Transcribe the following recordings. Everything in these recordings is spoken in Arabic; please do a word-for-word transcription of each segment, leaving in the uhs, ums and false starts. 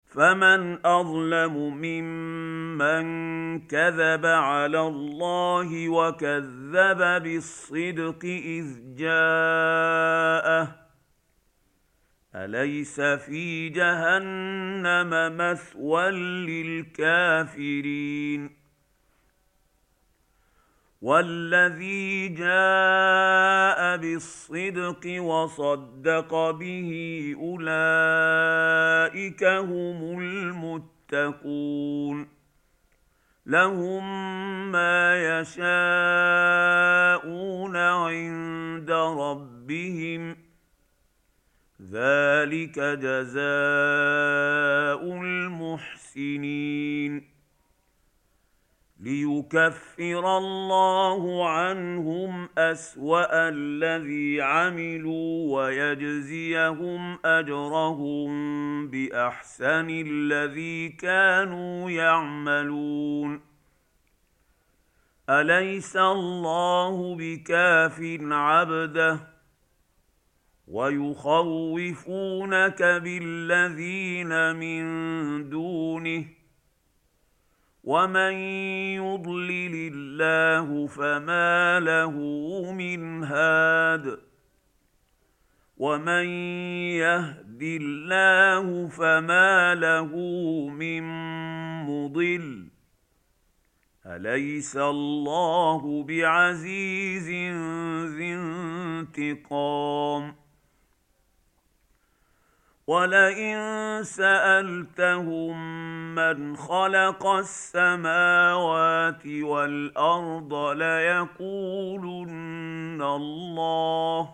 فمن أظلم ممن كذب على الله وكذب بالصدق إذ جاءه أليس في جهنم مثوى للكافرين والذي جاء بالصدق وصدق به أولئك هم المتقون لهم ما يشاءون عند ربهم ذلك جزاء المحسنين ليكفر الله عنهم أسوأ الذي عملوا ويجزيهم أجرهم بأحسن الذي كانوا يعملون أليس الله بكاف عبده ويخوفونك بالذين من دونه ومن يضلل الله فما له من هاد ومن يهد الله فما له من مضل أليس الله بعزيز ذي انتقام ولئن سألتهم من خلق السماوات والأرض ليقولن الله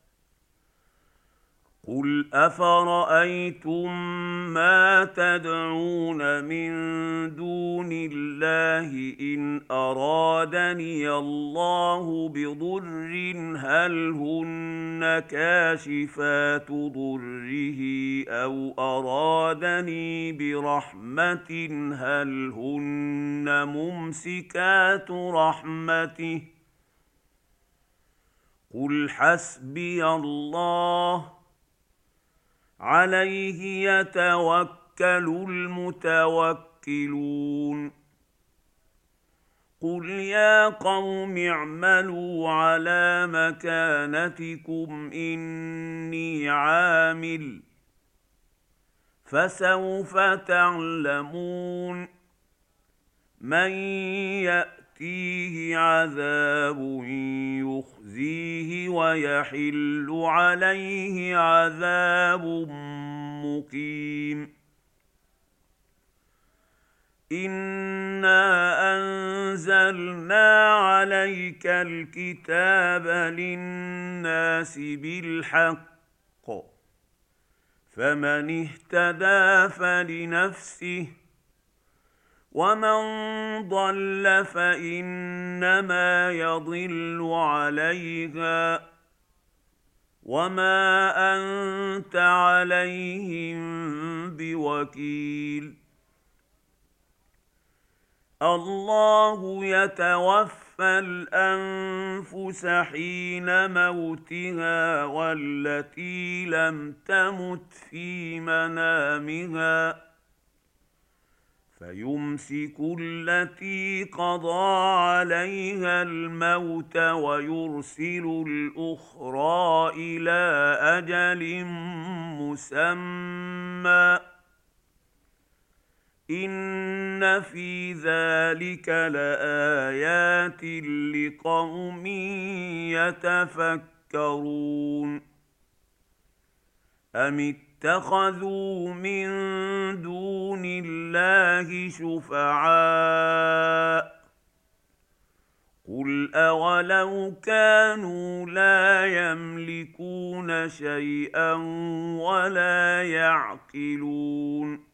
قل أفرأيتم ما تدعون من دون الله إن أرادني الله بضر هل هن كاشفات ضره أو أرادني برحمة هل هن ممسكات رحمته قل حسبي الله عليه يتوكل المتوكلون قل يا قوم اعملوا على مكانتكم إني عامل فسوف تعلمون من يأتيه عذاب يخزيه ويحل عليه عذاب مقيم إنا أنزلنا عليك الكتاب للناس بالحق فمن اهتدى فلنفسه ومن ضل فإنما يضل عليها وما أنت عليهم بوكيل الله يتوفى الأنفس حين موتها والتي لم تمت في منامها فيمسك التي قضى عليها الموت ويرسل الأخرى إلى أجل مسمى إن في ذلك لآيات لقوم يتفكرون أم اتخذوا من دون الله شفعاء قل أولو كانوا لا يملكون شيئا ولا يعقلون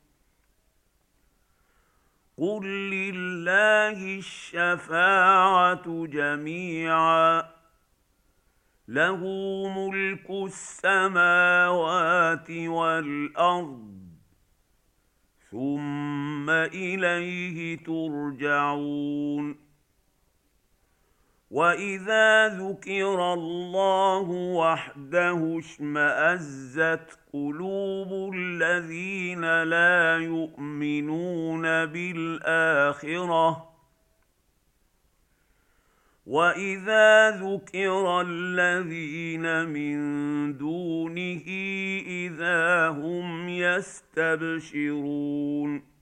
قل لله الشفاعة جميعا له ملك السماوات والأرض ثم إليه ترجعون وإذا ذكر الله وحده اشمأزت قلوب الذين لا يؤمنون بالآخرة وإذا ذكر الذين من دونه إذا هم يستبشرون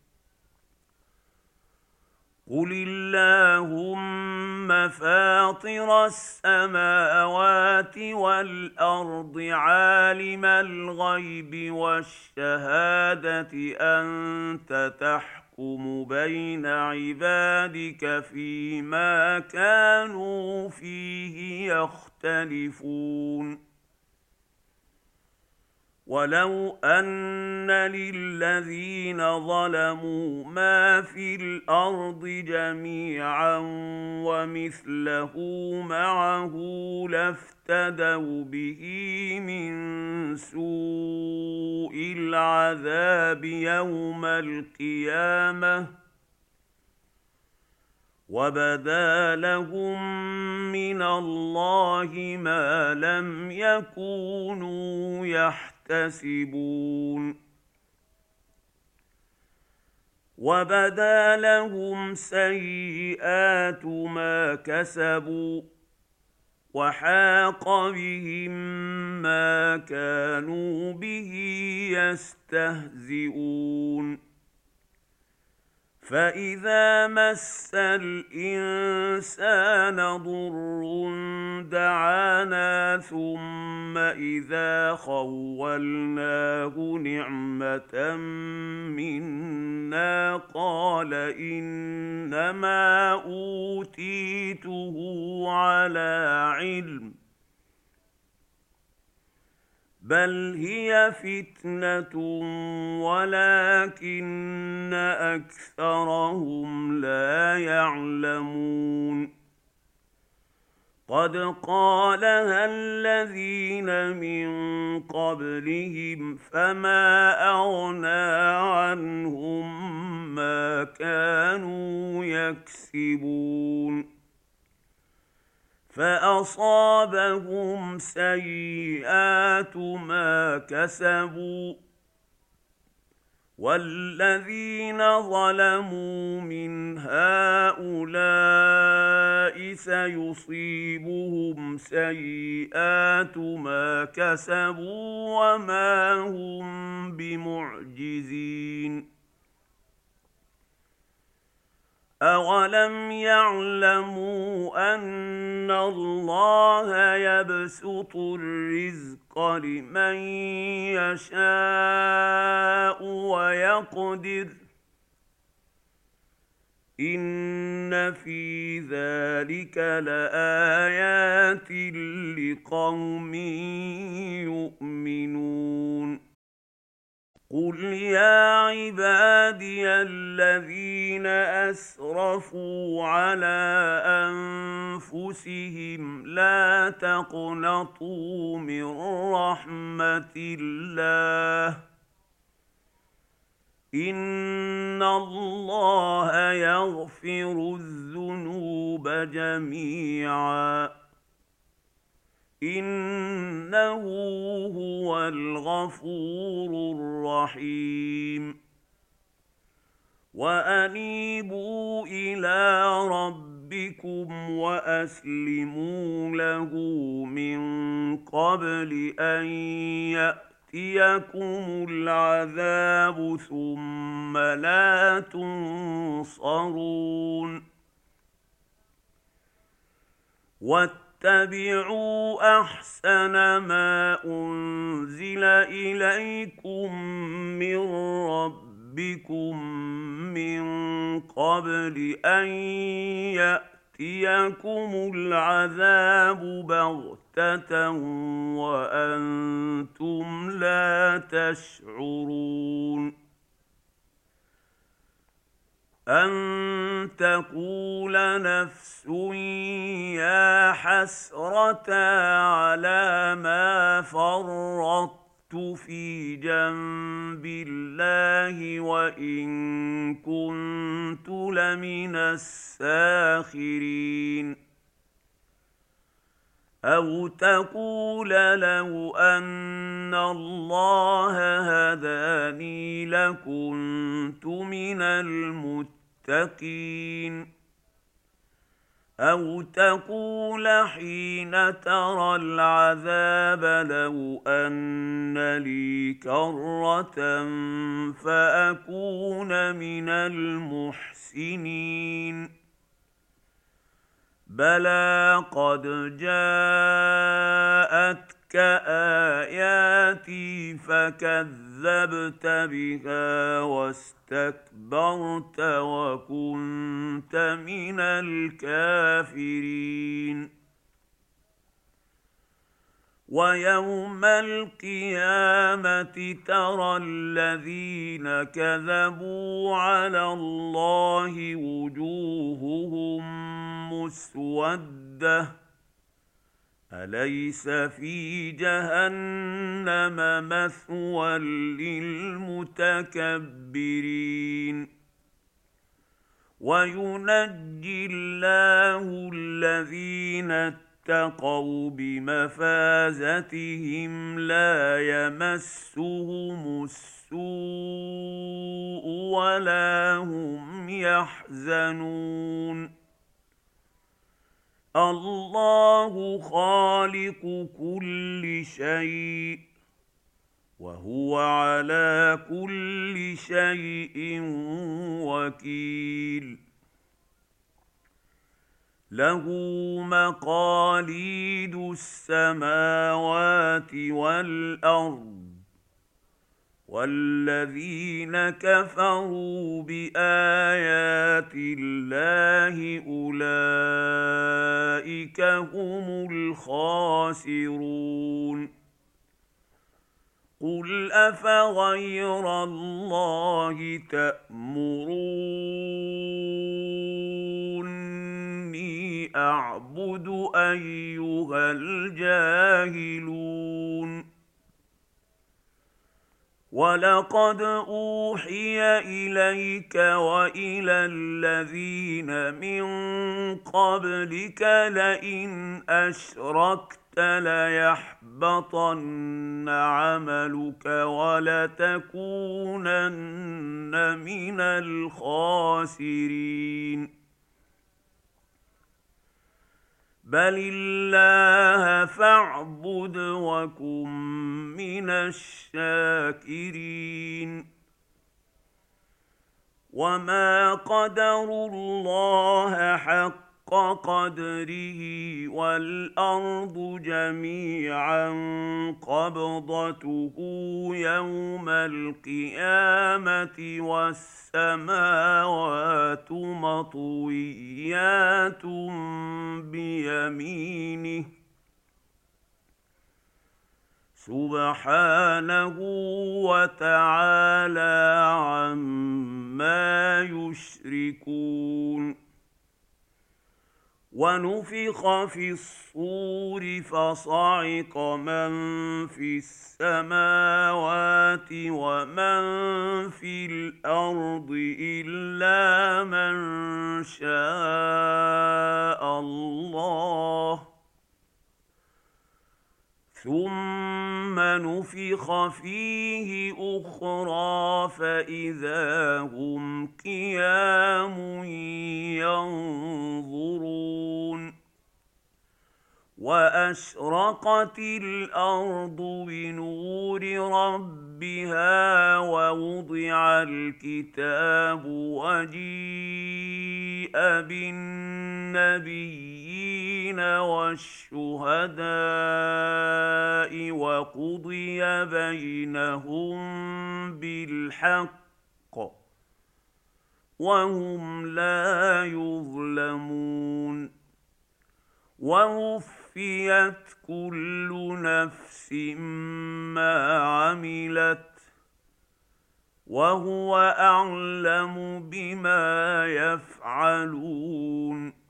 قل اللهم فاطر السماوات والأرض عالم الغيب والشهادة أنت تحكم بين عبادك فيما كانوا فيه يختلفون ولو أن للذين ظلموا ما في الأرض جميعا ومثله معه لافتدوا به من سوء العذاب يوم القيامة وبدا لهم من الله ما لم يكونوا يحتسبون وبدا لهم سيئات ما كسبوا وحاق بهم ما كانوا به يستهزئون فإذا مس الإنسان ضر دعانا ثم إذا خولناه نعمة منا قال إنما أوتيته على علم بل هي فتنة ولكن أكثرهم لا يعلمون قد قالها الذين من قبلهم فما أغنى عنهم ما كانوا يكسبون فأصابهم سيئات ما كسبوا والذين ظلموا من هؤلاء سيصيبهم سيئات ما كسبوا وما هم بمعجزين أولم يعلموا أن الله يبسط الرزق لمن يشاء ويقدر إن في ذلك لآيات لقوم يؤمنون قل يا عبادي الذين أسرفوا على أنفسهم لا تقنطوا من رحمة الله إن الله يغفر الذنوب جميعا إنه هو الغفور الرحيم وأنيبوا إلى ربكم وأسلموا له من قبل أن يأتيكم العذاب ثم لا تنصرون واتبعوا أحسن ما أنزل إليكم من ربكم من قبل أن يأتيكم العذاب بغتة وأنتم لا تشعرون أن تقول نفس يا حسرة على ما فرطت في جنب الله وإن كنت لمن الساخرين أو تقول لو أن الله هداني لكنت من المتقين. أو تقول حين ترى العذاب لو أن لي كرة فأكون من المحسنين. بلى قد جاءتك آياتي فكذبت بها واستكبرت وكنت من الكافرين. ويوم القيامة ترى الذين كذبوا على الله وجوههم مسودة أليس في جهنم مثوى للمتكبرين. وينجي الله الذين اتقوا بمفازتهم لا يمسهم السوء ولا هم يحزنون. الله خالق كل شيء وهو على كل شيء وكيل. له مقاليد السماوات والأرض والذين كفروا بآيات الله أولئك هم الخاسرون. قل أفغير الله تأمروني أعبد أيها الجاهلون. ولقد أوحي إليك وإلى الذين من قبلك لئن أشركت ليحبطن عملك ولتكونن من الخاسرين. بل الله فاعبد وكن من الشاكرين. وما قدروا الله حق قدره والأرض جميعا قبضته يوم القيامة والسماوات مطويات بيمينه سبحانه وتعالى عما يشركون. ونفخ في الصور فصعق من في السماوات ومن في الأرض إلا من شاء الله ثم نفخ فيه أخرى فإذا هم قيام ينظرون. وأشرقت الأرض بنور ربها ووضع الكتاب وجيء بالنبيين والشهداء وقضي بينهم بالحق وهم لا يظلمون. ووفيت كل نفس ما عملت وهو أعلم بما يفعلون.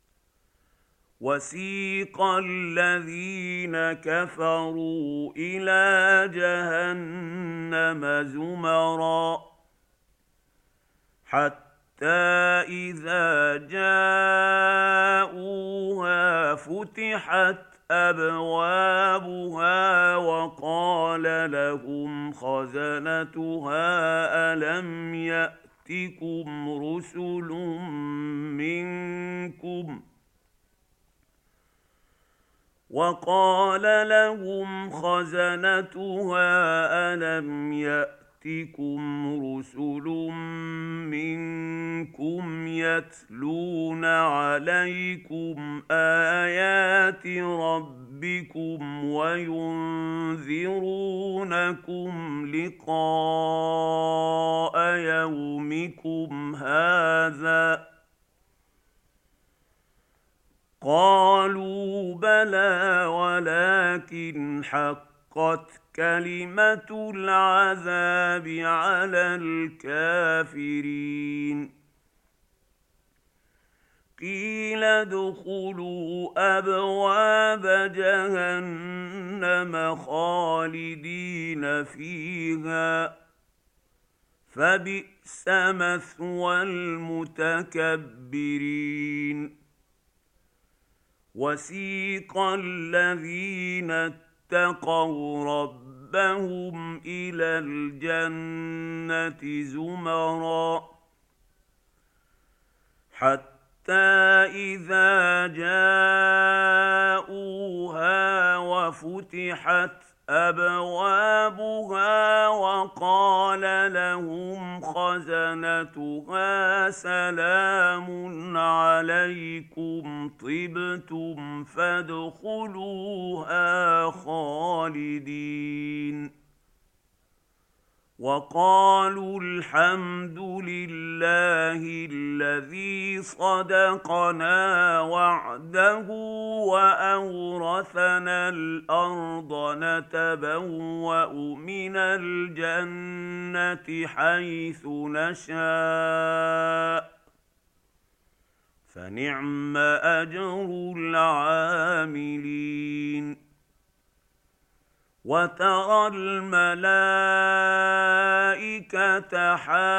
وسيق الذين كفروا إلى جهنم زمرا حتى إذا جاءوها فتحت أبوابها وقال لهم خزنتها ألم يأتكم رسل منكم وقال لهم خزنتها ألم يأتكم رسل منكم يتلون عليكم آيات ربكم وينذرونكم لقاء يومكم هذا قالوا بلى ولكن حقت كلمة العذاب على الكافرين قيل ادخلوا أبواب جهنم خالدين فيها فبئس مثوى المتكبرين وسيق الذين اتقوا ربهم إلى الجنة زمرا حتى إذا جاءوها وفتحت أبوابها وقال لهم خزنتها سلام عليكم طبتم فادخلوها خالدين وقالوا الحمد لله الذي صدقنا وعده وأورثنا الأرض نتبوأ من الجنة حيث نشاء فنعم أجر العاملين وترى الملائكة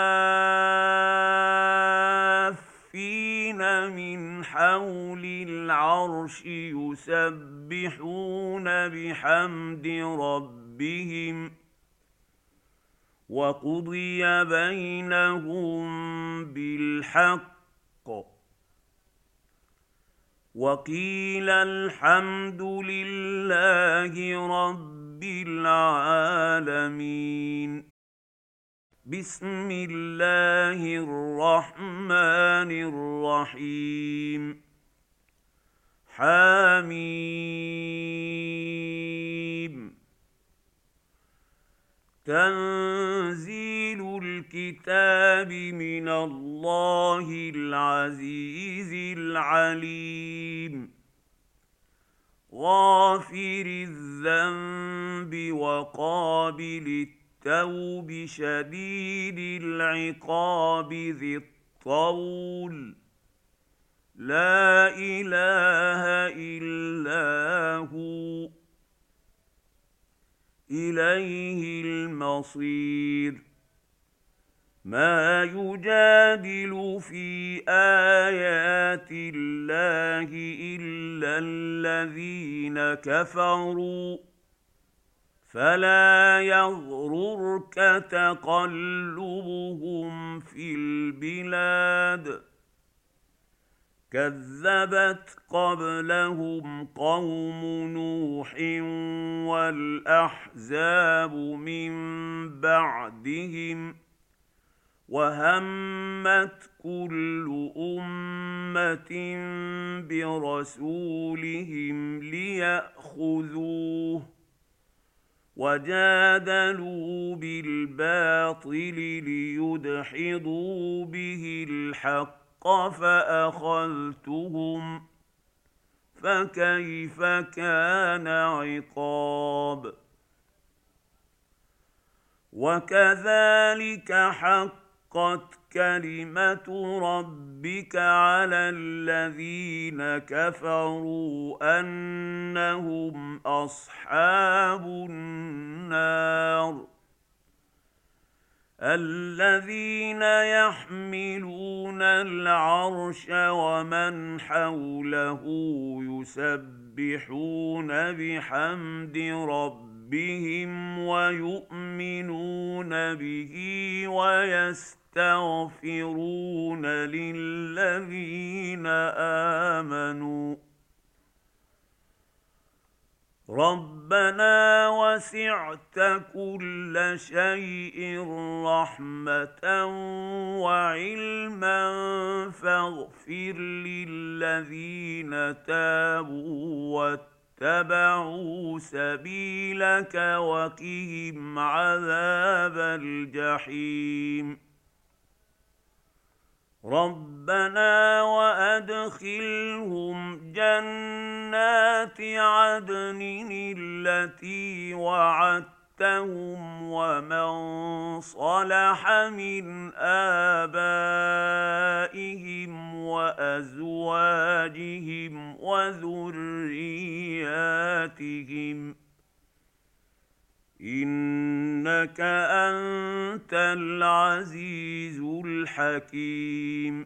حافين من حول العرش يسبحون بحمد ربهم وقضي بينهم بالحق وقيل الحمد لله رب العالمين بسم الله الرحمن الرحيم حميم تنزيل الكتاب من الله العزيز العليم غافر الذنب وقابل التوب شديد العقاب ذي الطول لا إله إلا هو إليه المصير ما يجادل في آيات الله إلا الذين كفروا فلا يغررك تقلبهم في البلاد كذبت قبلهم قوم نوح والأحزاب من بعدهم وهمت كل أمة برسولهم ليأخذوه وجادلوا بالباطل ليدحضوا به الحق فأخذتهم فكيف كان عقاب وكذلك حقت كلمة ربك على الذين كفروا أنهم أصحاب النار الذين يحملون العرش ومن حوله يسبحون بحمد ربهم ويؤمنون به ويستغفرون للذين آمنوا ربنا وسعت كل شيء رحمة وعلما فاغفر للذين تابوا واتبعوا سبيلك وقهم عذاب الجحيم ربنا وأدخلهم جنات عدن التي وعدتهم ومن صلح من آبائهم وأزواجهم وذرياتهم إنك أنت العزيز الحكيم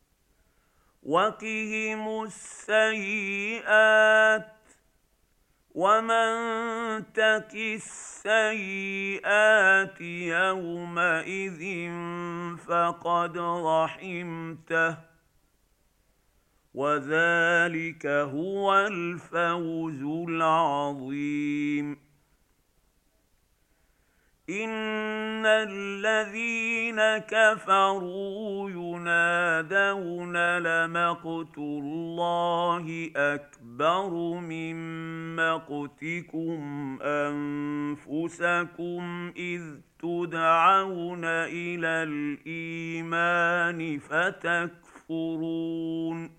وقهم السيئات ومن تق السيئات يومئذ فقد رحمته وذلك هو الفوز العظيم إن الذين كفروا ينادون لمقت الله أكبر من مقتكم أنفسكم إذ تدعون إلى الإيمان فتكفرون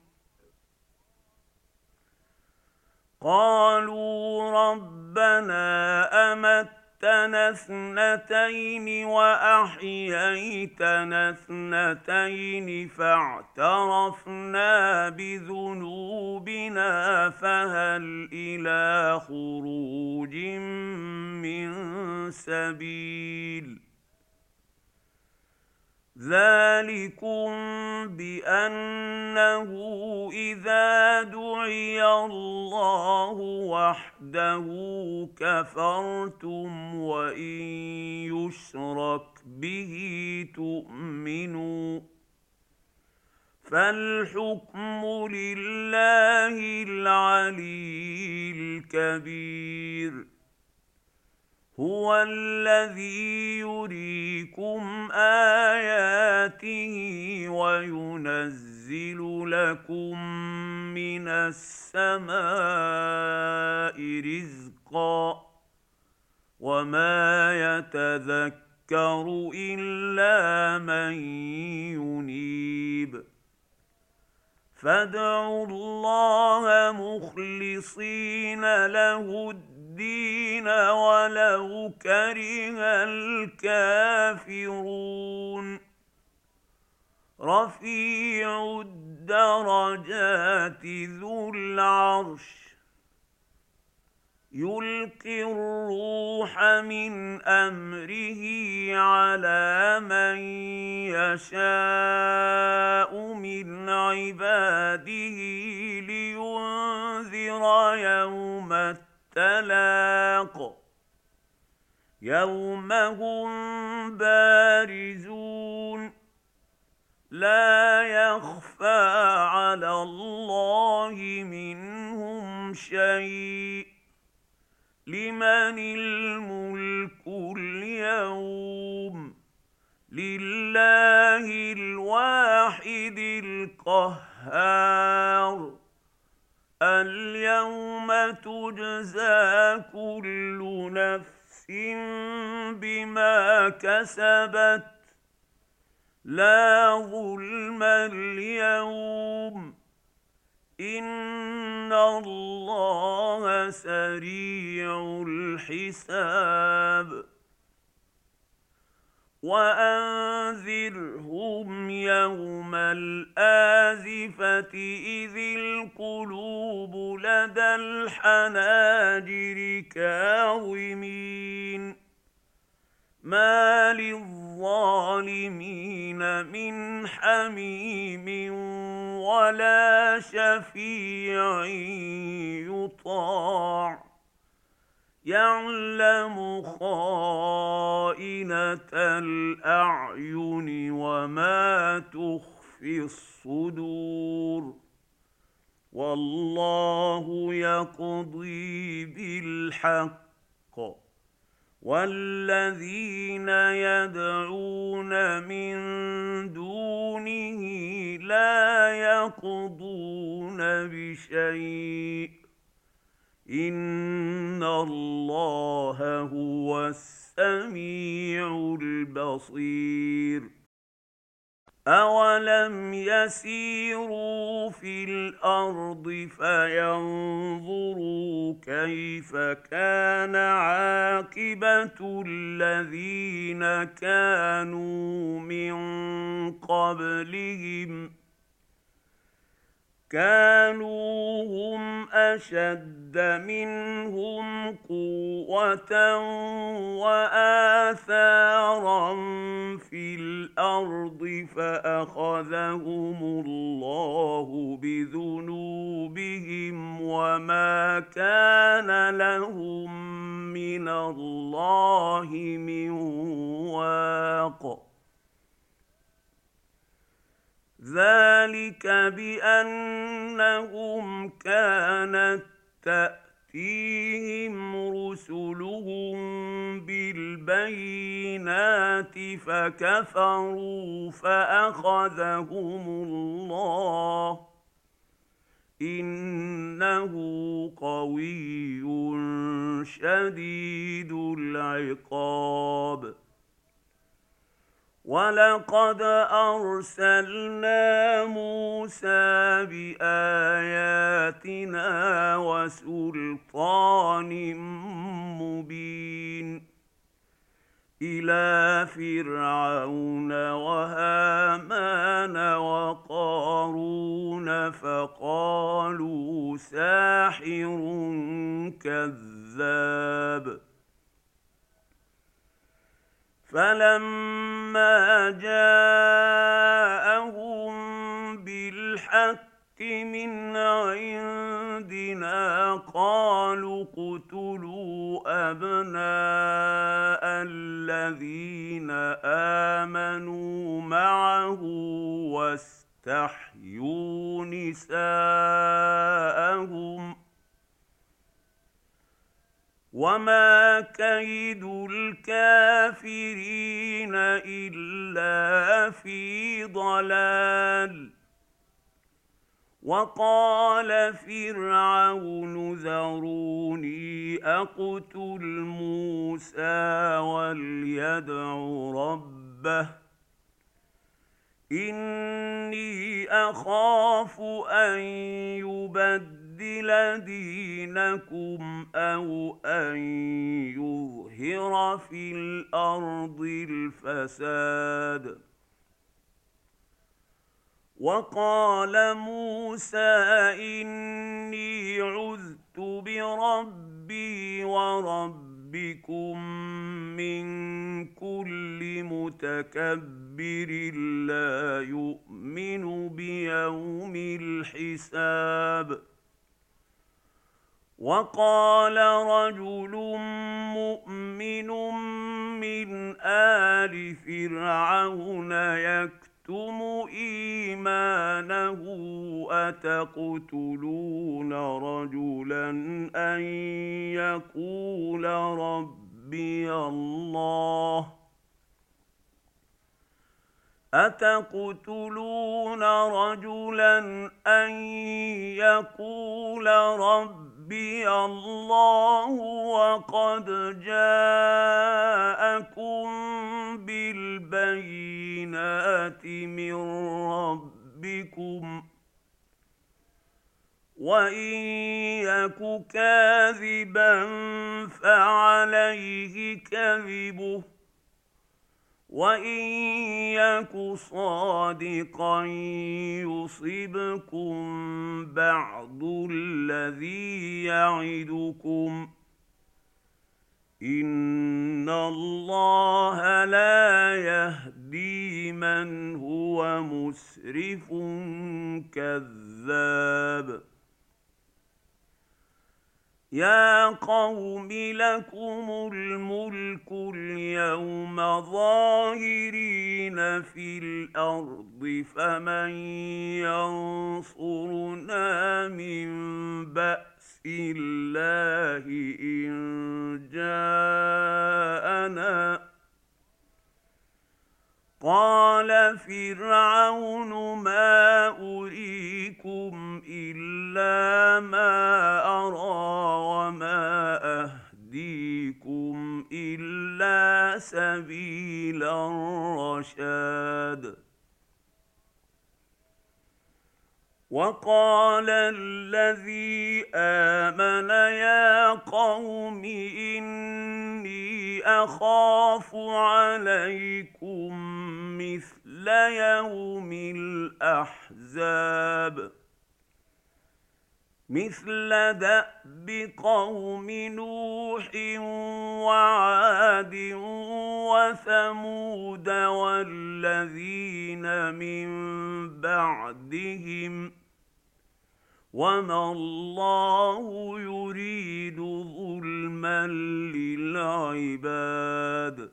قالوا ربنا أمت أمتنا اثنتين وأحييتنا اثنتين فاعترفنا بذنوبنا فهل إلى خروج من سبيل ذلكم بأنه إذا دعي الله وحده كفرتم وإن يشرك به تؤمنوا فالحكم لله العلي الكبير هو الذي يريكم آياته وينزل لكم من السماء رزقا وما يتذكر إلا من ينيب فادعوا الله مخلصين له الدين ولو كره الكافرون رفيع الدرجات ذو العرش يلقي الروح من أمره على من يشاء من عباده لينذر يوم التلاق يوم هم بارزون لا يخفى على الله منهم شيء لمن الملك اليوم لله الواحد القهار اليوم تجزى كل نفس بما كسبت لا ظلم اليوم إن الله سريع الحساب وأنذرهم يوم الآزفة إذ القلوب لدى الحناجر كاظمين ما للظالمين من حميم ولا شفيع يطاع يعلم خائنة الأعين وما تخفي الصدور والله يقضي بالحق والذين يدعون من دونه لا يقضون بشيء إن الله هو السميع البصير أولم يسيروا في الأرض فينظروا كيف كان عاقبة الذين كانوا من قبلهم كانوا هم أشد منهم قوة وآثارا في الأرض فأخذهم الله بذنوبهم وما كان لهم من الله من واق ذلك بأنهم كانت تأتيهم رسلهم بالبينات فكفروا فأخذهم الله إنه قوي شديد العقاب ولقد أرسلنا موسى بآياتنا وسلطان مبين إلى فرعون وهامان وقارون فقالوا ساحر كذاب فلما جاءهم بالحق من عندنا قالوا اقتلوا أبناء الذين آمنوا معه واستحيوا نساءهم وما كيد الكافرين إلا في ضلال وقال فرعون ذروني أقتل موسى وليدع ربه إني أخاف أن يبدل دينكم أو أن يظهر في الأرض الفساد وقال موسى إني عذت بربي وربكم من كل متكبر لا يؤمن بيوم الحساب وقال رجل مؤمن من آل فرعون يكتم إيمانه أتقتلون رجلا أن يقول ربي الله أتقتلون رجلا أن يقول ربي الله وقد جاءكم بالبينات من ربكم وإن يك كاذبا فعليه كذبه وإن يك صادقا يصبكم بعض الذي يعدكم ان الله لا يهدي من هو مسرف كذاب. يا قوم لكم الملك اليوم ظاهرين في الارض فمن ينصرنا من بأس الله إن جاءنا. قال فرعون ما أريكم إلا ما أرى وما أهديكم إلا سبيل الرشاد. وقال الذي آمن يا قوم إني أخاف عليكم مثل يوم الأحزاب مثل دأب قوم نوح وعاد وثمود والذين من بعدهم وما الله يريد ظلما للعباد.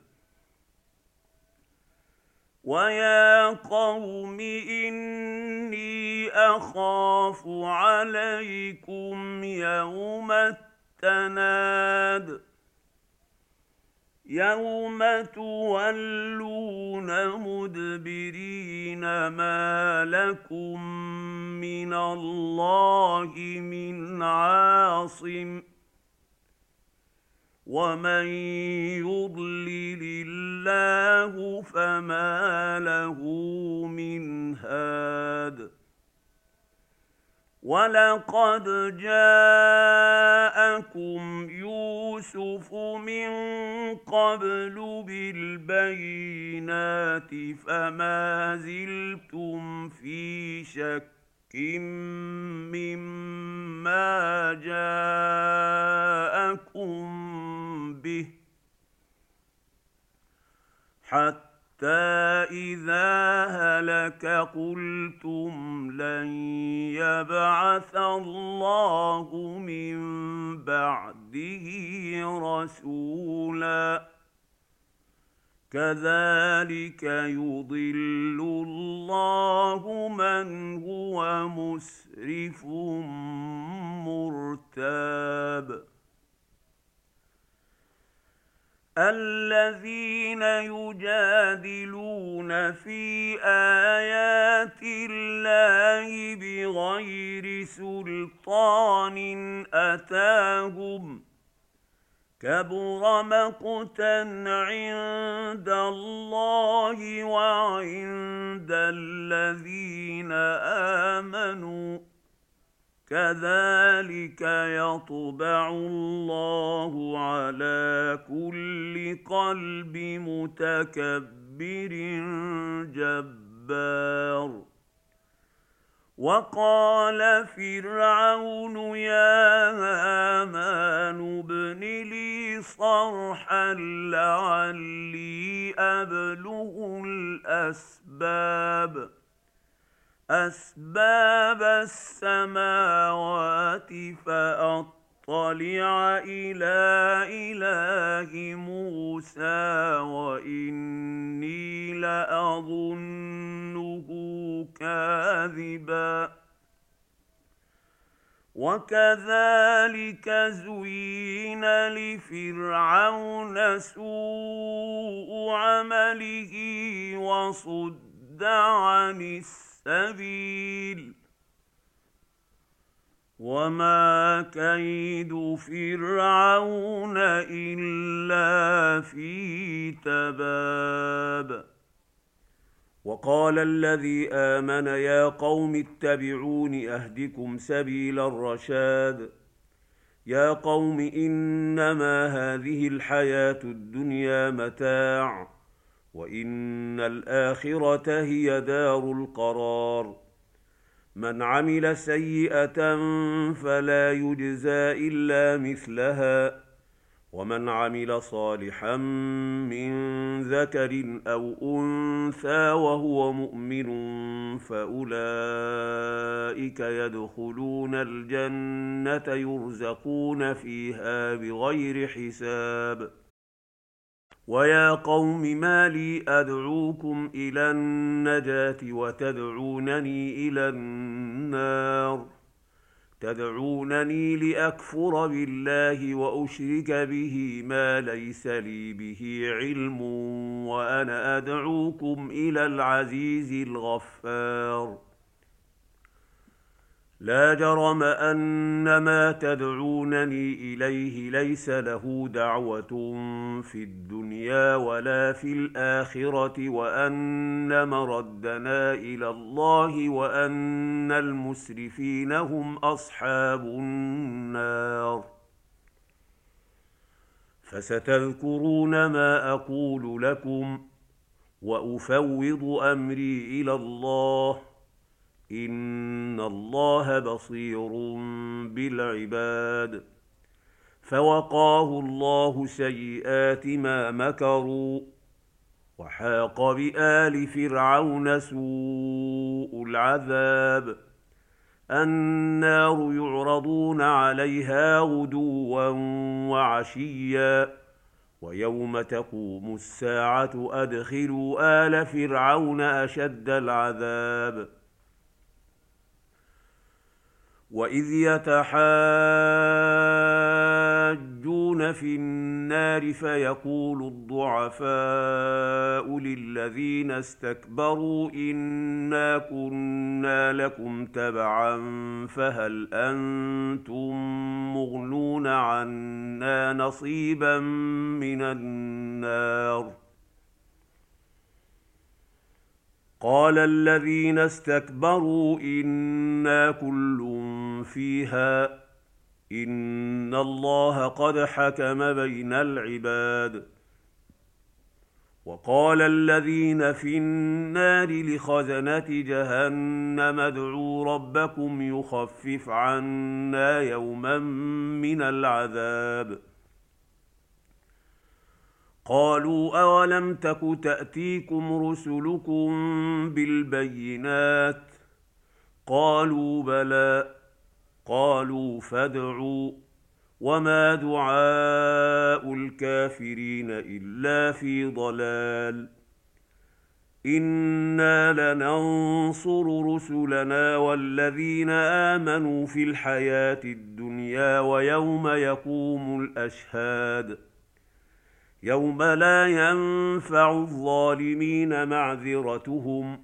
ويا قوم إني أخاف عليكم يوم التناد يوم تولون مدبرين ما لكم من الله من عاصم ومن يضلل الله فما له من هاد. ولقد جاءكم يوسف من قبل بالبينات فما زلتم في شك مما جاءكم به حتى إذا هلك قلتم لن يبعث الله من بعده رسولا كذلك يضل الله من هو مسرف مرتاب. الذين يجادلون في آيات الله بغير سلطان أتاهم كبر مقتا عند الله وعند الذين آمنوا كذلك يطبع الله على كل قلب متكبر جبار. وقال فرعون يا هامان ابن لي صرحا لعلي أبلغ الأسباب أسباب السماوات فأطلع إلى إله موسى وإني لأظنه كاذبا. وكذلك زين لفرعون سوء عمله وصد عن السبيل وما كيد فرعون إلا في تباب. وقال الذي آمن يا قوم اتبعون أهدكم سبيل الرشاد. يا قوم إنما هذه الحياة الدنيا متاع وإن الآخرة هي دار القرار. من عمل سيئة فلا يجزى إلا مثلها ومن عمل صالحا من ذكر أو أنثى وهو مؤمن فأولئك يدخلون الجنة يرزقون فيها بغير حساب. ويا قوم ما لي أدعوكم إلى النجاة وتدعونني إلى النار تدعونني لأكفر بالله وأشرك به ما ليس لي به علم وأنا أدعوكم إلى العزيز الغفار. لا جرم أن ما تدعونني إليه ليس له دعوة في الدنيا ولا في الآخرة وأن مردنا إلى الله وأن المسرفين هم أصحاب النار. فستذكرون ما أقول لكم وأفوض أمري إلى الله إن الله بصير بالعباد. فوقاه الله سيئات ما مكروا وحاق بآل فرعون سوء العذاب. النار يعرضون عليها غدوا وعشيا ويوم تقوم الساعة أدخلوا آل فرعون أشد العذاب. وإذ يتحاجون في النار فيقول الضعفاء للذين استكبروا إنا كنا لكم تبعا فهل أنتم مغنون عنا نصيبا من النار. قال الذين استكبروا إنا كل فيها إن الله قد حكم بين العباد. وقال الذين في النار لخزنة جهنم ادعوا ربكم يخفف عنا يوما من العذاب. قالوا أولم تك تأتيكم رسلكم بالبينات قالوا بلى قالوا فادعوا وما دعاء الكافرين إلا في ضلال. إنا لننصر رسلنا والذين آمنوا في الحياة الدنيا ويوم يقوم الأشهاد يوم لا ينفع الظالمين معذرتهم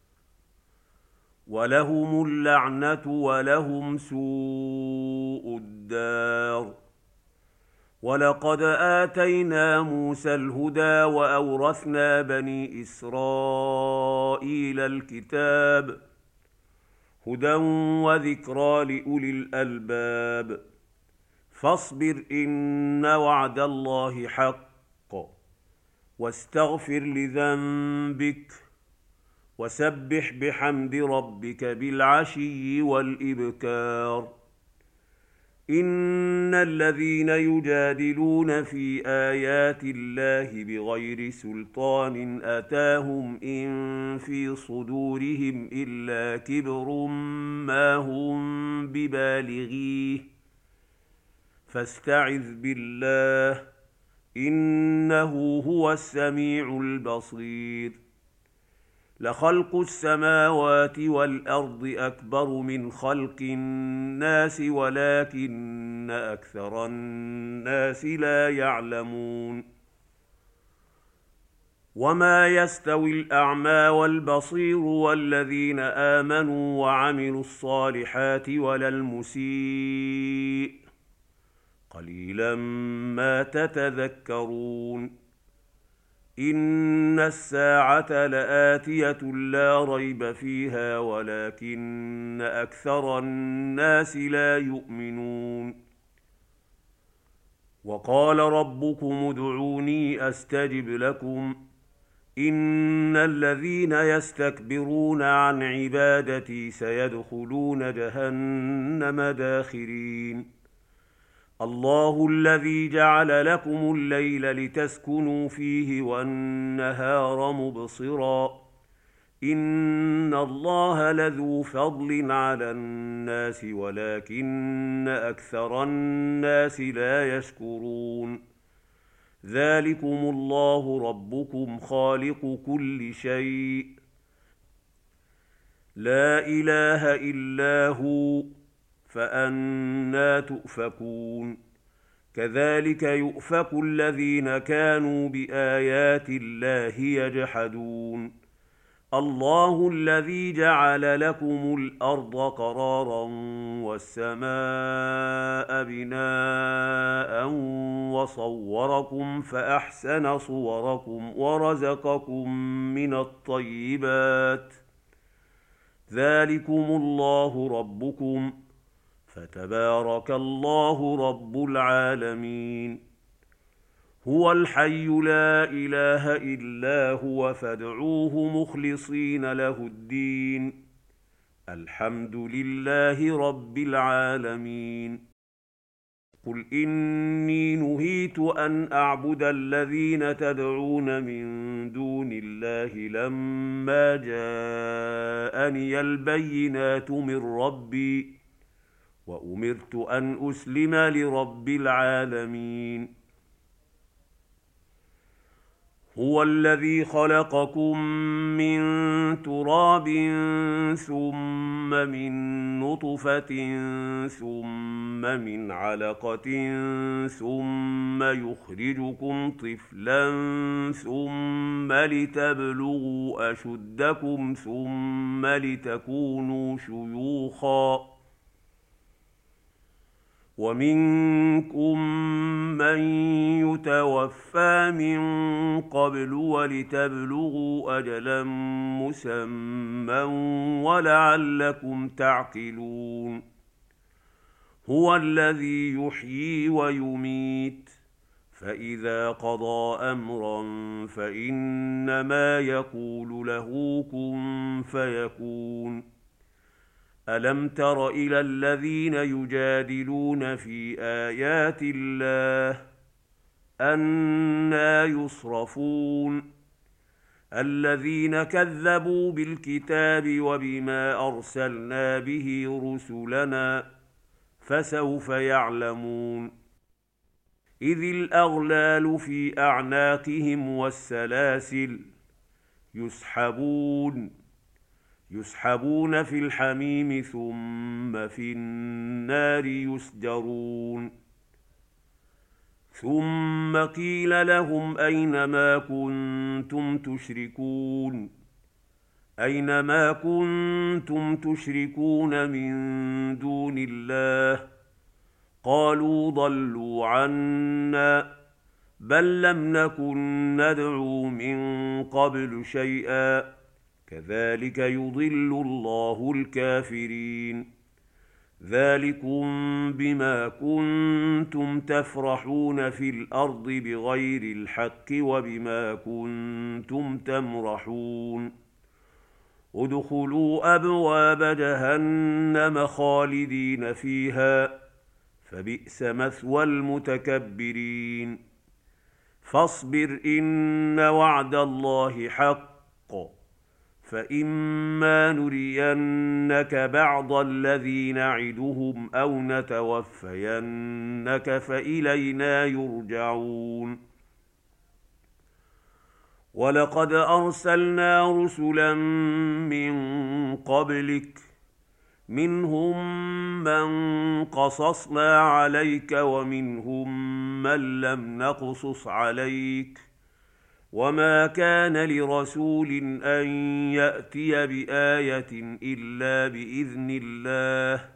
ولهم اللعنة ولهم سوء الدار. ولقد آتينا موسى الهدى وأورثنا بني إسرائيل الكتاب هدى وذكرى لأولي الألباب. فاصبر إن وعد الله حق واستغفر لذنبك وسبح بحمد ربك بالعشي والإبكار. إن الذين يجادلون في آيات الله بغير سلطان أتاهم إن في صدورهم إلا كبر ما هم ببالغيه فاستعذ بالله إنه هو السميع البصير. لخلق السماوات والأرض أكبر من خلق الناس ولكن أكثر الناس لا يعلمون. وما يستوي الأعمى والبصير والذين آمنوا وعملوا الصالحات ولا المسيء قليلا ما تتذكرون. إن الساعة لآتية لا ريب فيها ولكن أكثر الناس لا يؤمنون. وقال ربكم ادعوني أستجب لكم إن الذين يستكبرون عن عبادتي سيدخلون جهنم داخرين. الله الذي جعل لكم الليل لتسكنوا فيه والنهار مبصرا ان الله لذو فضل على الناس ولكن اكثر الناس لا يشكرون ذلكم الله ربكم خالق كل شيء لا اله الا هو فأنى تؤفكون كذلك يؤفك الذين كانوا بآيات الله يجحدون الله الذي جعل لكم الأرض قرارا والسماء بناء وصوركم فأحسن صوركم ورزقكم من الطيبات ذلكم الله ربكم فتبارك الله رب العالمين هو الحي لا إله إلا هو فادعوه مخلصين له الدين الحمد لله رب العالمين قل إني نهيت أن أعبد الذين تدعون من دون الله لما جاءني البينات من ربي وأمرت أن أسلم لرب العالمين هو الذي خلقكم من تراب ثم من نطفة ثم من علقة ثم يخرجكم طفلا ثم لتبلغوا أشدكم ثم لتكونوا شيوخا ومنكم من يتوفى من قبل ولتبلغوا أجلا مسمى ولعلكم تعقلون هو الذي يحيي ويميت فإذا قضى أمرا فإنما يقول له كن فيكون ألم تر إلى الذين يجادلون في آيات الله أنى يصرفون الذين كذبوا بالكتاب وبما أرسلنا به رسلنا فسوف يعلمون إذ الأغلال في أعناقهم والسلاسل يسحبون يسحبون في الحميم ثم في النار يسجرون ثم قيل لهم أين ما كنتم تشركون أين ما كنتم تشركون من دون الله قالوا ضلوا عنا بل لم نكن ندعو من قبل شيئا كذلك يضل الله الكافرين ذلكم بما كنتم تفرحون في الأرض بغير الحق وبما كنتم تمرحون ادخلوا أبواب جهنم خالدين فيها فبئس مثوى المتكبرين فاصبر إن وعد الله حق فإما نرينك بعض الذي نعدهم أو نتوفينك فإلينا يرجعون ولقد أرسلنا رسلا من قبلك منهم من قصصنا عليك ومنهم من لم نقصص عليك وما كان لرسول أن يأتي بآية إلا بإذن الله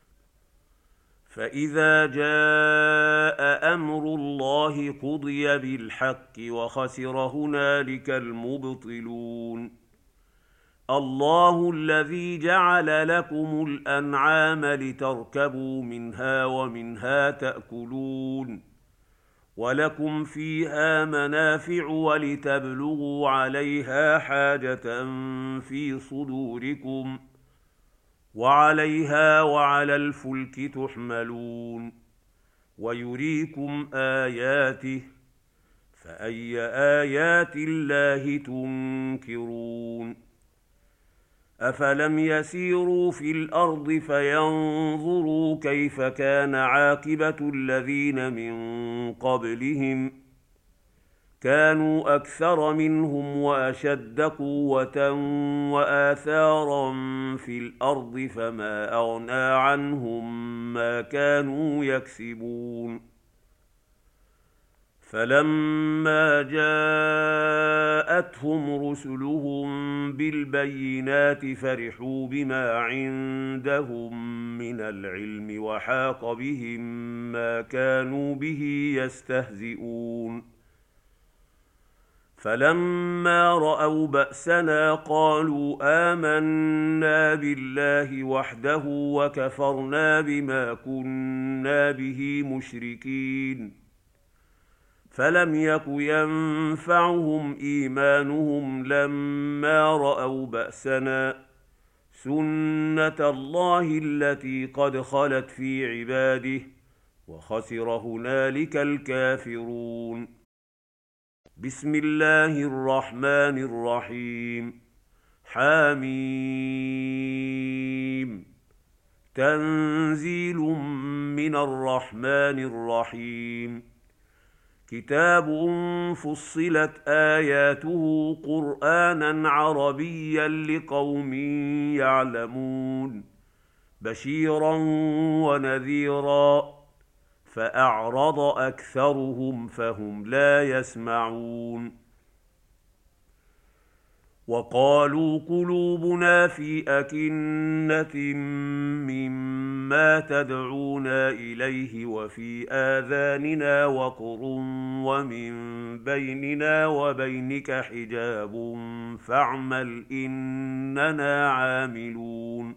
فإذا جاء أمر الله قضي بالحق وخسر هنالك المبطلون الله الذي جعل لكم الأنعام لتركبوا منها ومنها تأكلون ولكم فيها منافع ولتبلغوا عليها حاجة في صدوركم وعليها وعلى الفلك تحملون ويريكم آياته فأي آيات الله تنكرون أفلم يسيروا في الأرض فينظروا كيف كان عاقبة الذين من قبلهم كانوا أكثر منهم وأشد قوة وآثارا في الأرض فما أغنى عنهم ما كانوا يكسبون فلما جاءتهم رسلهم بالبينات فرحوا بما عندهم من العلم وحاق بهم ما كانوا به يستهزئون فلما رأوا بأسنا قالوا آمنا بالله وحده وكفرنا بما كنا به مشركين فلم يك ينفعهم إيمانهم لما رأوا بأسنا سنة الله التي قد خلت في عباده وخسر هنالك الكافرون بسم الله الرحمن الرحيم حميم تنزيل من الرحمن الرحيم كتاب فصلت آياته قرآنا عربيا لقوم يعلمون بشيرا ونذيرا فأعرض أكثرهم فهم لا يسمعون وقالوا قلوبنا في أكنة مما تدعونا إليه وفي آذاننا وقر ومن بيننا وبينك حجاب فاعمل إننا عاملون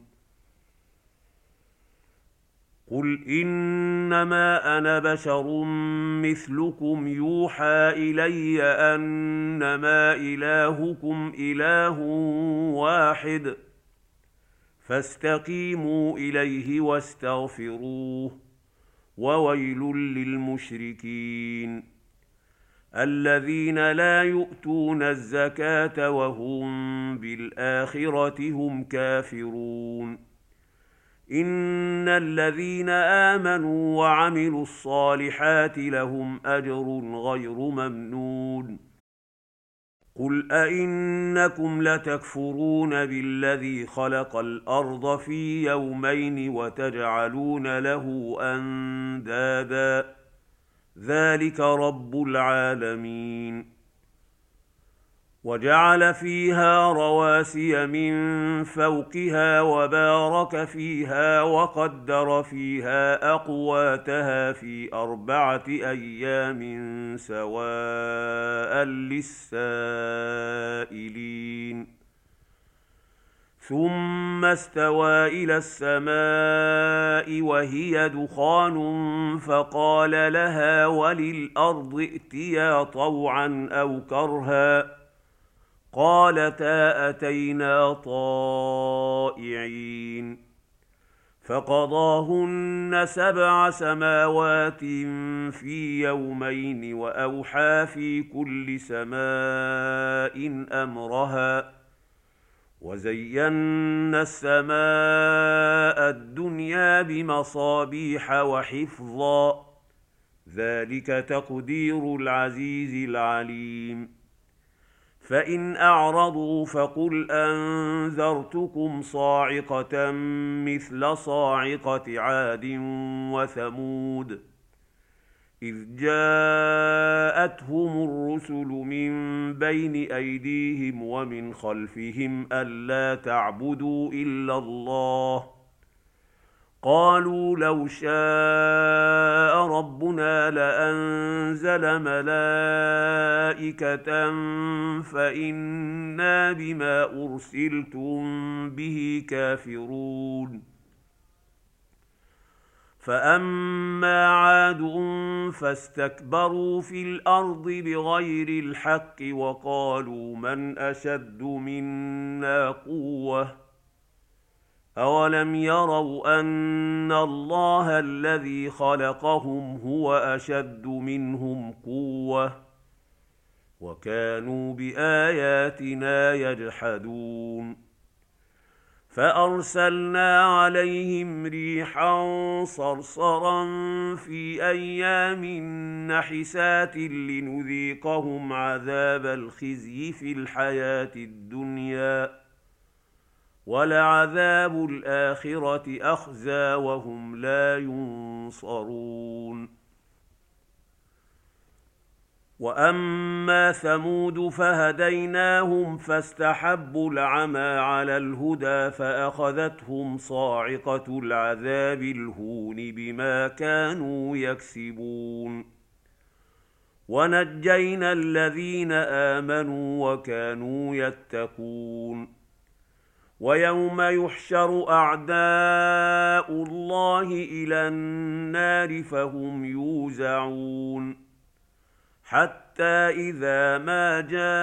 قل إنما أنا بشر مثلكم يوحى إلي أنما إلهكم إله واحد فاستقيموا إليه واستغفروه وويل للمشركين الذين لا يؤتون الزكاة وهم بالآخرة هم كافرون إن الذين آمنوا وعملوا الصالحات لهم أجر غير ممنون قل أئنكم لتكفرون بالذي خلق الأرض في يومين وتجعلون له أندادا ذلك رب العالمين وجعل فيها رواسي من فوقها وبارك فيها وقدر فيها أقواتها في أربعة أيام سواء للسائلين ثم استوى إلى السماء وهي دخان فقال لها وللأرض ائتيا طوعا أو كرها قالتا أتينا طائعين فقضاهن سبع سماوات في يومين وأوحى في كل سماء أمرها وزينا السماء الدنيا بمصابيح وحفظا ذلك تقدير العزيز العليم فإن أعرضوا فقل أنذرتكم صاعقة مثل صاعقة عاد وثمود إذ جاءتهم الرسل من بين أيديهم ومن خلفهم ألا تعبدوا إلا الله قالوا لو شاء ربنا لأنزل ملائكة فإنا بما أرسلتم به كافرون فأما عاد فاستكبروا في الأرض بغير الحق وقالوا من أشد منا قوة أولم يروا أن الله الذي خلقهم هو أشد منهم قوة وكانوا بآياتنا يجحدون فأرسلنا عليهم ريحا صرصرا في أيام نحسات لنذيقهم عذاب الخزي في الحياة الدنيا ولعذاب الآخرة أخزى وهم لا ينصرون وأما ثمود فهديناهم فاستحبوا العمى على الهدى فأخذتهم صاعقة العذاب الهون بما كانوا يكسبون ونجينا الذين آمنوا وكانوا يتقون ويوم يحشر أعداء الله إلى النار فهم يوزعون حتى إذا ما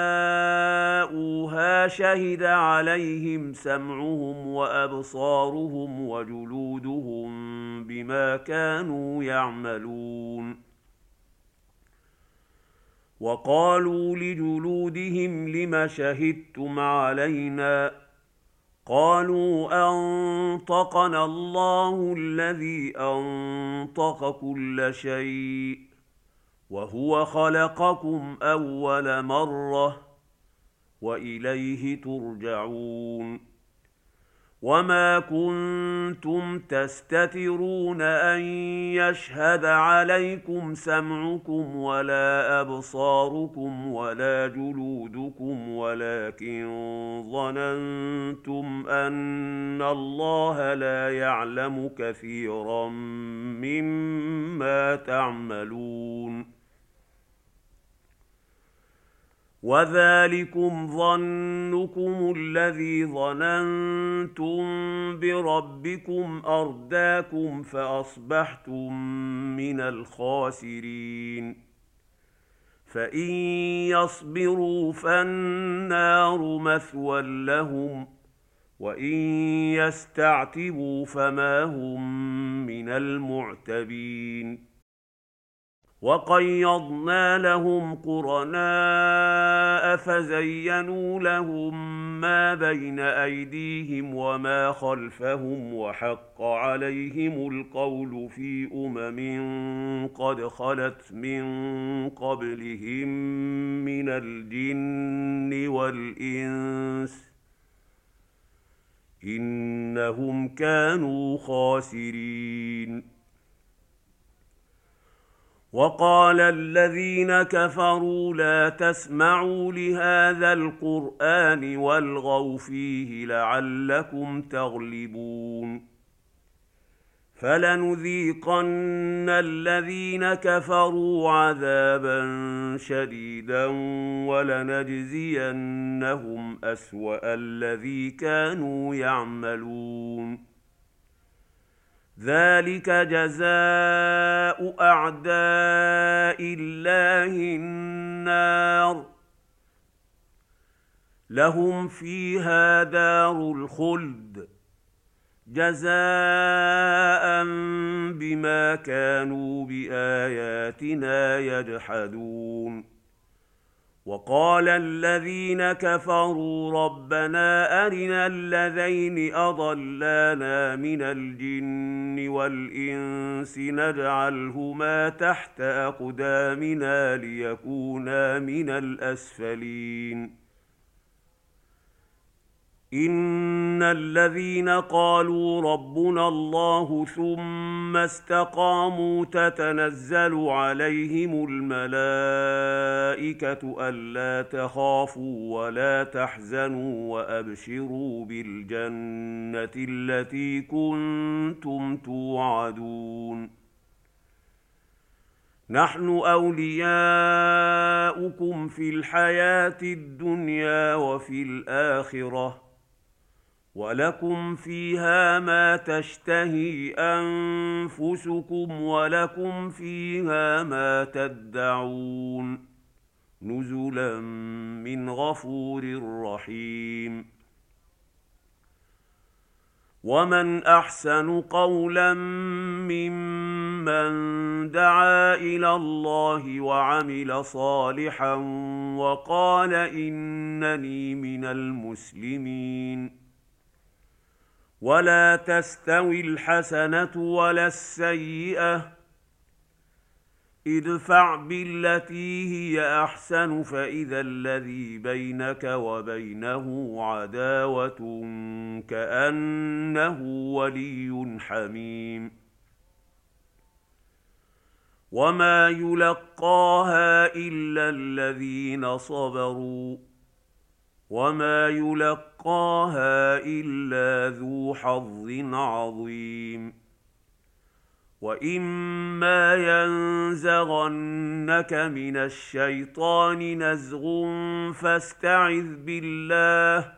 جاءوها شهد عليهم سمعهم وأبصارهم وجلودهم بما كانوا يعملون وقالوا لجلودهم لم شهدتم علينا قالوا أنطقنا الله الذي أنطق كل شيء وهو خلقكم أول مرة وإليه ترجعون وما كنتم تستترون أن يشهد عليكم سمعكم ولا أبصاركم ولا جلودكم ولكن ظننتم أن الله لا يعلم كثيرا مما تعملون وذلكم ظنكم الذي ظننتم بربكم أرداكم فأصبحتم من الخاسرين فإن يصبروا فالنار مثوى لهم وإن يستعتبوا فما هم من المعتبين وقيضنا لهم قرناء فزينوا لهم ما بين أيديهم وما خلفهم وحق عليهم القول في أمم قد خلت من قبلهم من الجن والإنس إنهم كانوا خاسرين وقال الذين كفروا لا تسمعوا لهذا القرآن والغوا فيه لعلكم تغلبون فلنذيقن الذين كفروا عذابا شديدا ولنجزينهم أسوأ الذي كانوا يعملون ذلك جزاء أعداء الله النار لهم فيها دار الخلد جزاء بما كانوا بآياتنا يجحدون وقال الذين كفروا ربنا أرنا الذين أضلانا من الجن والإنس نجعلهما تحت أقدامنا ليكونا من الأسفلين إن الذين قالوا ربنا الله ثم استقاموا تتنزل عليهم الملائكة ألا تخافوا ولا تحزنوا وأبشروا بالجنة التي كنتم توعدون نحن أولياؤكم في الحياة الدنيا وفي الآخرة ولكم فيها ما تشتهي أنفسكم ولكم فيها ما تدعون نزلا من غفور رحيم ومن احسن قولا ممن دعا الى الله وعمل صالحا وقال انني من المسلمين. ولا تستوي الحسنه ولا السيئه، ادفع بالتي هي احسن فاذا الذي بينك وبينه عداوه كانه ولي حميم. وما يلقاها الا الذين صبروا وما يلقاها الا ذو حظ عظيم. واما ينزغنك من الشيطان نزغ فاستعذ بالله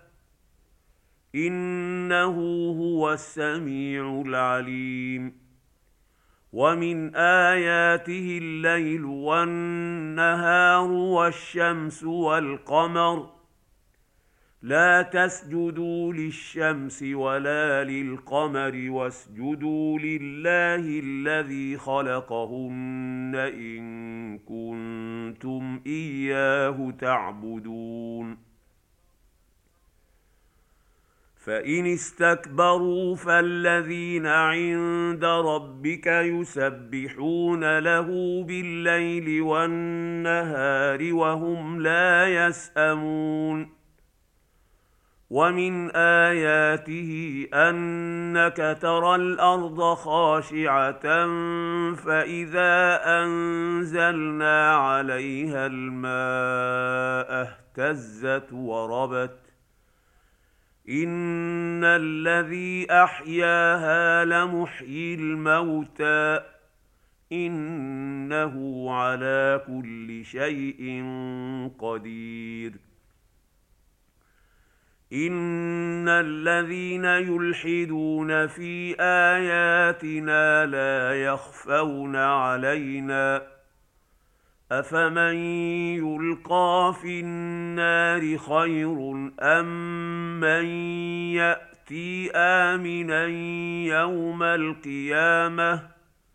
انه هو السميع العليم. ومن اياته الليل والنهار والشمس والقمر، لا تسجدوا للشمس ولا للقمر واسجدوا لله الذي خلقهن إن كنتم إياه تعبدون. فإن استكبروا فالذين عند ربك يسبحون له بالليل والنهار وهم لا يسأمون. ومن آياته أنك ترى الأرض خاشعة فإذا أنزلنا عليها الماء اهتزت وربت إن الذي أحياها لمحيي الموتى إنه على كل شيء قدير. إن الذين يلحدون في آياتنا لا يخفون علينا أفمن يلقى في النار خير أم من يأتي آمنا يوم القيامة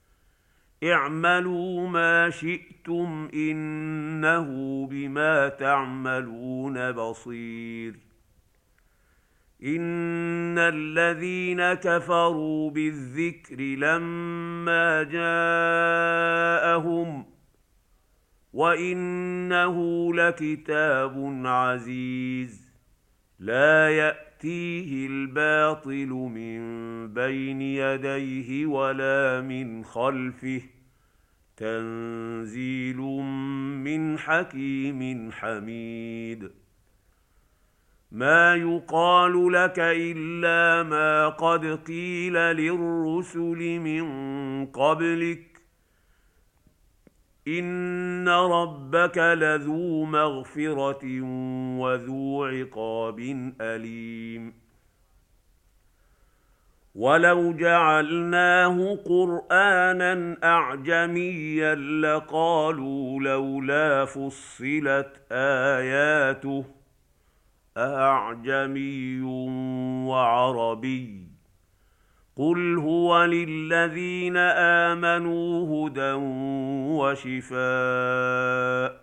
اعملوا ما شئتم إنه بما تعملون بصير. إن الذين كفروا بالذكر لما جاءهم وإنه لكتاب عزيز لا يأتيه الباطل من بين يديه ولا من خلفه تنزيل من حكيم حميد. ما يقال لك إلا ما قد قيل للرسل من قبلك إن ربك لذو مغفرة وذو عقاب أليم. ولو جعلناه قرآنا أعجميا لقالوا لولا فصلت آياته أعجمي وعربي قل هو للذين آمنوا هدى وشفاء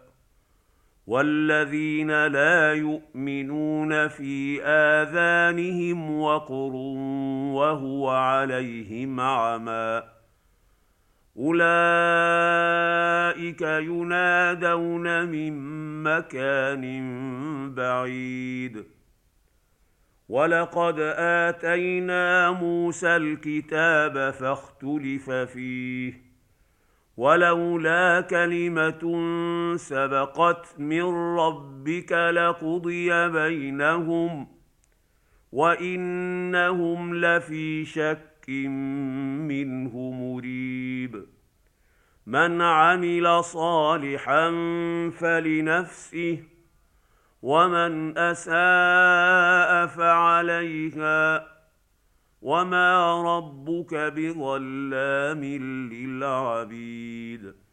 والذين لا يؤمنون في آذانهم وقر وهو عليهم عمى أولئك ينادون من مكان بعيد. ولقد آتينا موسى الكتاب فاختلف فيه ولولا كلمة سبقت من ربك لقضي بينهم وإنهم لفي شك منه مريب. من عمل صالحا فلنفسه ومن أساء فعليها وما ربك بظلام للعبيد.